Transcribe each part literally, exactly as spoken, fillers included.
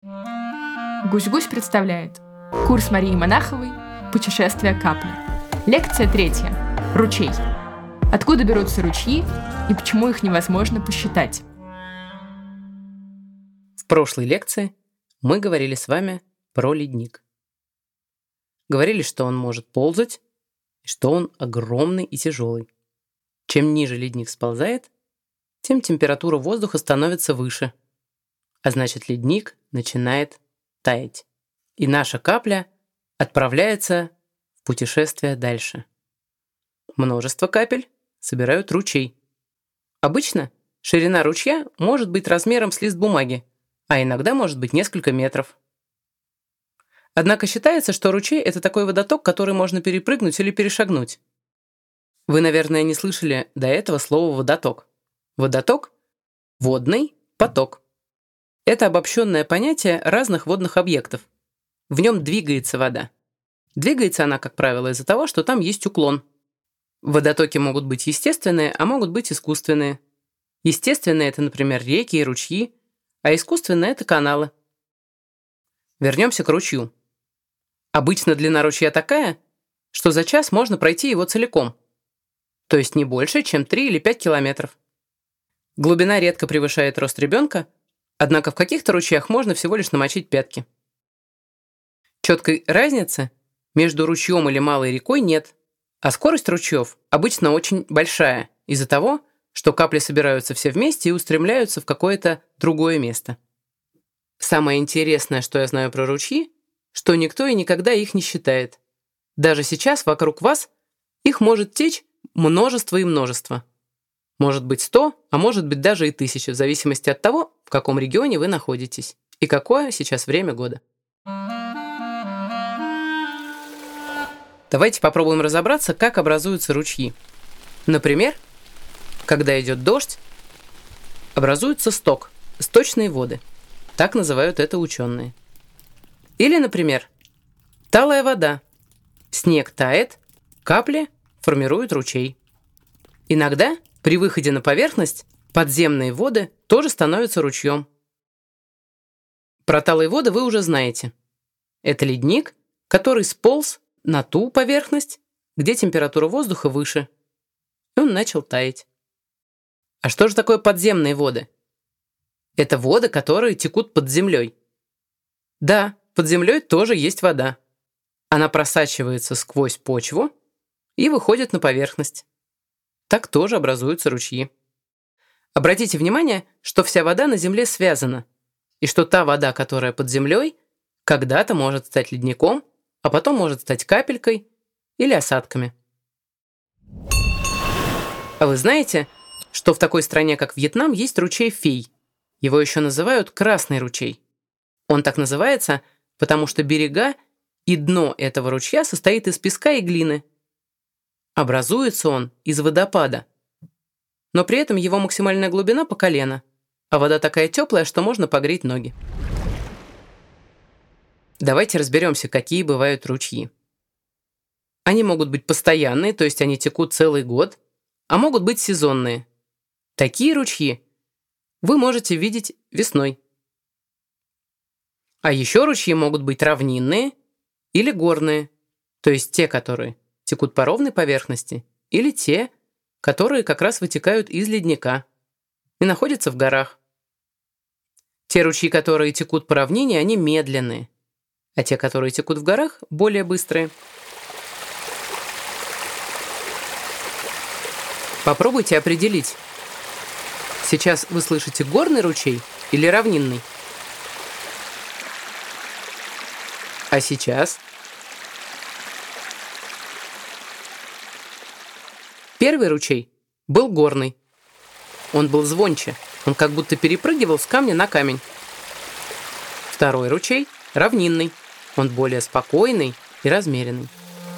Гусь-Гусь представляет курс Марии Монаховой «Путешествие капли». Лекция третья. Ручей. Откуда берутся ручьи и почему их невозможно посчитать? В прошлой лекции мы говорили с вами про ледник. Говорили, что он может ползать, и что он огромный и тяжелый. Чем ниже ледник сползает, тем температура воздуха становится выше, а значит, ледник начинает таять. И наша капля отправляется в путешествие дальше. Множество капель собирают ручей. Обычно ширина ручья может быть размером с лист бумаги, а иногда может быть несколько метров. Однако считается, что ручей — это такой водоток, который можно перепрыгнуть или перешагнуть. Вы, наверное, не слышали до этого слова «водоток». Водоток — водный поток. Это обобщенное понятие разных водных объектов. В нем двигается вода. Двигается она, как правило, из-за того, что там есть уклон. Водотоки могут быть естественные, а могут быть искусственные. Естественные — это, например, реки и ручьи, а искусственные — это каналы. Вернемся к ручью. Обычно длина ручья такая, что за час можно пройти его целиком, то есть не больше, чем три или пять километров. Глубина редко превышает рост ребенка, однако в каких-то ручьях можно всего лишь намочить пятки. Четкой разницы между ручьем или малой рекой нет, а скорость ручьев обычно очень большая из-за того, что капли собираются все вместе и устремляются в какое-то другое место. Самое интересное, что я знаю про ручьи, что никто и никогда их не считает. Даже сейчас вокруг вас их может течь множество и множество. Может быть сто, а может быть даже и тысяча, в зависимости от того, в каком регионе вы находитесь и какое сейчас время года. Давайте попробуем разобраться, как образуются ручьи. Например, когда идет дождь, образуется сток, сточные воды. Так называют это ученые. Или, например, талая вода. Снег тает, капли формируют ручей. Иногда при выходе на поверхность подземные воды тоже становятся ручьем. Про талые воды вы уже знаете. Это ледник, который сполз на ту поверхность, где температура воздуха выше. И он начал таять. А что же такое подземные воды? Это воды, которые текут под землей. Да, под землей тоже есть вода. Она просачивается сквозь почву и выходит на поверхность. Так тоже образуются ручьи. Обратите внимание, что вся вода на земле связана, и что та вода, которая под землей, когда-то может стать ледником, а потом может стать капелькой или осадками. А вы знаете, что в такой стране, как Вьетнам, есть ручей Фей? Его еще называют Красный ручей. Он так называется, потому что берега и дно этого ручья состоит из песка и глины. Образуется он из водопада. Но при этом его максимальная глубина по колено, а вода такая теплая, что можно погреть ноги. Давайте разберемся, какие бывают ручьи. Они могут быть постоянные, то есть они текут целый год, а могут быть сезонные. Такие ручьи вы можете видеть весной. А еще ручьи могут быть равнинные или горные, то есть те, которые текут по ровной поверхности, или те, которые как раз вытекают из ледника и находятся в горах. Те ручьи, которые текут по равнине, они медленные, а те, которые текут в горах, более быстрые. Попробуйте определить. Сейчас вы слышите горный ручей или равнинный? А сейчас? Первый ручей был горный. Он был звонче, он как будто перепрыгивал с камня на камень. Второй ручей равнинный, он более спокойный и размеренный.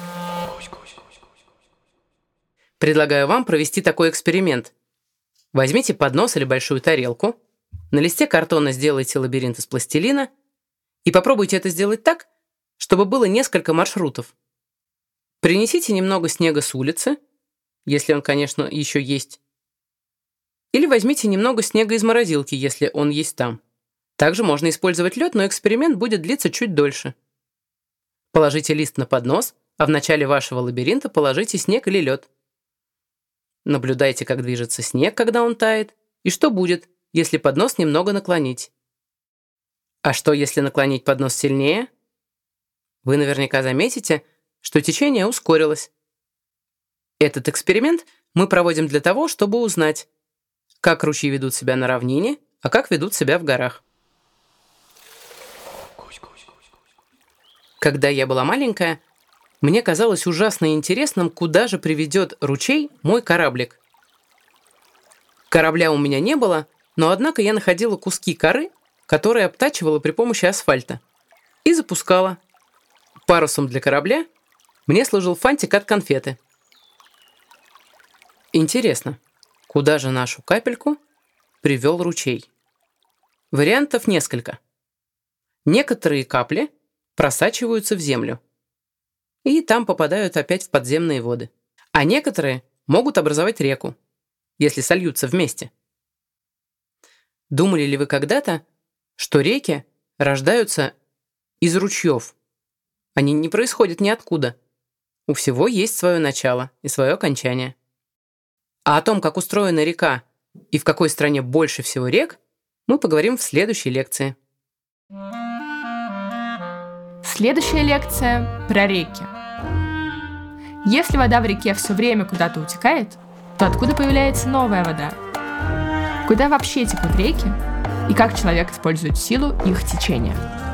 Предлагаю вам провести такой эксперимент. Возьмите поднос или большую тарелку, на листе картона сделайте лабиринт из пластилина и попробуйте это сделать так, чтобы было несколько маршрутов. Принесите немного снега с улицы, если он, конечно, еще есть. Или возьмите немного снега из морозилки, если он есть там. Также можно использовать лед, но эксперимент будет длиться чуть дольше. Положите лист на поднос, а в начале вашего лабиринта положите снег или лед. Наблюдайте, как движется снег, когда он тает, и что будет, если поднос немного наклонить. А что, если наклонить поднос сильнее? Вы наверняка заметите, что течение ускорилось. Этот эксперимент мы проводим для того, чтобы узнать, как ручьи ведут себя на равнине, а как ведут себя в горах. Когда я была маленькая, мне казалось ужасно интересным, куда же приведет ручей мой кораблик. Корабля у меня не было, но однако я находила куски коры, которые обтачивала при помощи асфальта, и запускала. Парусом для корабля мне служил фантик от конфеты. Интересно, куда же нашу капельку привел ручей? Вариантов несколько. Некоторые капли просачиваются в землю и там попадают опять в подземные воды. А некоторые могут образовать реку, если сольются вместе. Думали ли вы когда-то, что реки рождаются из ручьев? Они не происходят ниоткуда. У всего есть свое начало и свое окончание. А о том, как устроена река и в какой стране больше всего рек, мы поговорим в следующей лекции. Следующая лекция про реки. Если вода в реке все время куда-то утекает, то откуда появляется новая вода? Куда вообще текут реки? И как человек использует силу их течения?